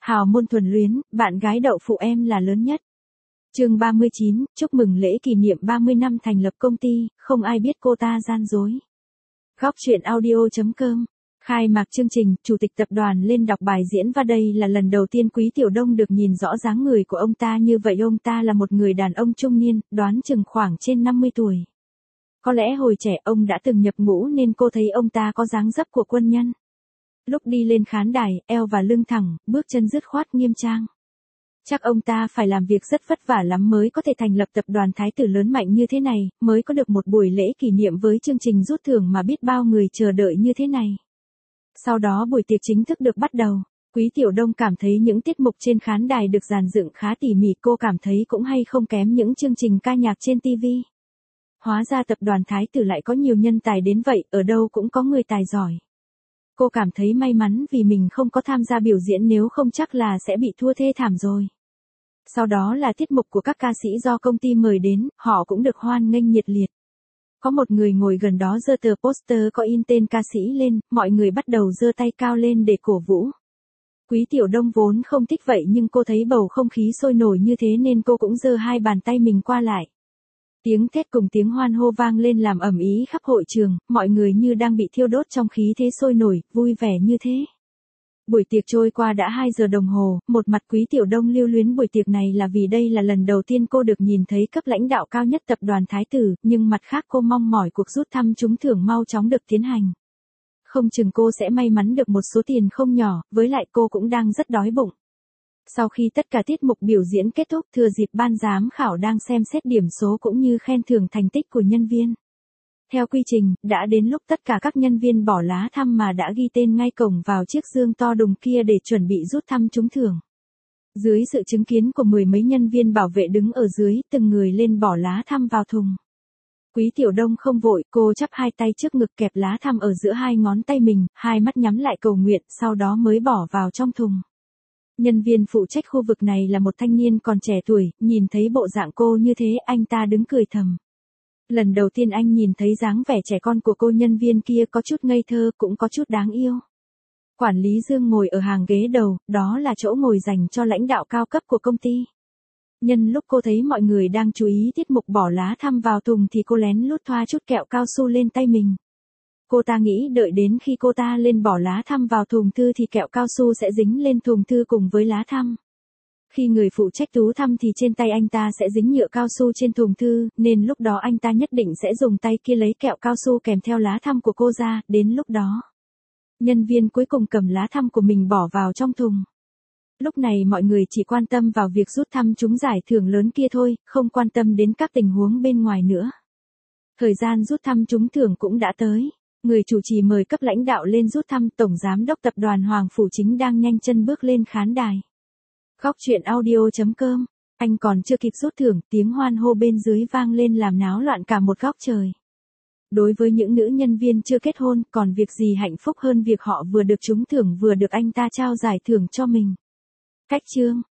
Hào môn thuần luyến, bạn gái đậu phụ em là lớn nhất. Chương 39, chúc mừng lễ kỷ niệm 30 năm thành lập công ty, không ai biết cô ta gian dối. Góc truyện audio.com. Khai mạc chương trình, chủ tịch tập đoàn lên đọc bài diễn và đây là lần đầu tiên Quý Tiểu Đông được nhìn rõ dáng người của ông ta như vậy. Ông ta là một người đàn ông trung niên, đoán chừng khoảng trên 50 tuổi. Có lẽ hồi trẻ ông đã từng nhập ngũ nên cô thấy ông ta có dáng dấp của quân nhân. Lúc đi lên khán đài, eo và lưng thẳng, bước chân dứt khoát nghiêm trang. Chắc ông ta phải làm việc rất vất vả lắm mới có thể thành lập tập đoàn Thái Tử lớn mạnh như thế này, mới có được một buổi lễ kỷ niệm với chương trình rút thưởng mà biết bao người chờ đợi như thế này. Sau đó buổi tiệc chính thức được bắt đầu. Quý Tiểu Đông cảm thấy những tiết mục trên khán đài được dàn dựng khá tỉ mỉ, cô cảm thấy cũng hay không kém những chương trình ca nhạc trên TV. Hóa ra tập đoàn Thái Tử lại có nhiều nhân tài đến vậy, ở đâu cũng có người tài giỏi. Cô cảm thấy may mắn vì mình không có tham gia biểu diễn, nếu không chắc là sẽ bị thua thê thảm rồi. Sau đó là tiết mục của các ca sĩ do công ty mời đến, họ cũng được hoan nghênh nhiệt liệt. Có một người ngồi gần đó giơ tờ poster có in tên ca sĩ lên, mọi người bắt đầu giơ tay cao lên để cổ vũ. Quý Tiểu Đông vốn không thích vậy nhưng cô thấy bầu không khí sôi nổi như thế nên cô cũng giơ hai bàn tay mình qua lại. Tiếng thét cùng tiếng hoan hô vang lên làm ầm ĩ khắp hội trường, mọi người như đang bị thiêu đốt trong khí thế sôi nổi, vui vẻ như thế. Buổi tiệc trôi qua đã 2 giờ đồng hồ, một mặt Quý Tiểu Đông lưu luyến buổi tiệc này là vì đây là lần đầu tiên cô được nhìn thấy cấp lãnh đạo cao nhất tập đoàn Thái Tử, nhưng mặt khác cô mong mỏi cuộc rút thăm trúng thưởng mau chóng được tiến hành. Không chừng cô sẽ may mắn được một số tiền không nhỏ, với lại cô cũng đang rất đói bụng. Sau khi tất cả tiết mục biểu diễn kết thúc, thừa dịp ban giám khảo đang xem xét điểm số cũng như khen thưởng thành tích của nhân viên. Theo quy trình, đã đến lúc tất cả các nhân viên bỏ lá thăm mà đã ghi tên ngay cổng vào chiếc dương to đùng kia để chuẩn bị rút thăm trúng thưởng. Dưới sự chứng kiến của mười mấy nhân viên bảo vệ đứng ở dưới, từng người lên bỏ lá thăm vào thùng. Quý Tiểu Đông không vội, cô chắp hai tay trước ngực kẹp lá thăm ở giữa hai ngón tay mình, hai mắt nhắm lại cầu nguyện, sau đó mới bỏ vào trong thùng. Nhân viên phụ trách khu vực này là một thanh niên còn trẻ tuổi, nhìn thấy bộ dạng cô như thế, anh ta đứng cười thầm. Lần đầu tiên anh nhìn thấy dáng vẻ trẻ con của cô, nhân viên kia có chút ngây thơ, cũng có chút đáng yêu. Quản lý Dương ngồi ở hàng ghế đầu, đó là chỗ ngồi dành cho lãnh đạo cao cấp của công ty. Nhân lúc cô thấy mọi người đang chú ý tiết mục bỏ lá thăm vào thùng thì cô lén lút thoa chút kẹo cao su lên tay mình. Cô ta nghĩ đợi đến khi cô ta lên bỏ lá thăm vào thùng thư thì kẹo cao su sẽ dính lên thùng thư cùng với lá thăm. Khi người phụ trách tú thăm thì trên tay anh ta sẽ dính nhựa cao su trên thùng thư, nên lúc đó anh ta nhất định sẽ dùng tay kia lấy kẹo cao su kèm theo lá thăm của cô ra, đến lúc đó. Nhân viên cuối cùng cầm lá thăm của mình bỏ vào trong thùng. Lúc này mọi người chỉ quan tâm vào việc rút thăm trúng giải thưởng lớn kia thôi, không quan tâm đến các tình huống bên ngoài nữa. Thời gian rút thăm trúng thưởng cũng đã tới. Người chủ trì mời cấp lãnh đạo lên rút thăm, Tổng Giám đốc Tập đoàn Hoàng Phủ Chính đang nhanh chân bước lên khán đài. Góc truyện audio.com. Anh còn chưa kịp rút thưởng, tiếng hoan hô bên dưới vang lên làm náo loạn cả một góc trời. Đối với những nữ nhân viên chưa kết hôn, còn việc gì hạnh phúc hơn việc họ vừa được trúng thưởng vừa được anh ta trao giải thưởng cho mình. Cách chương.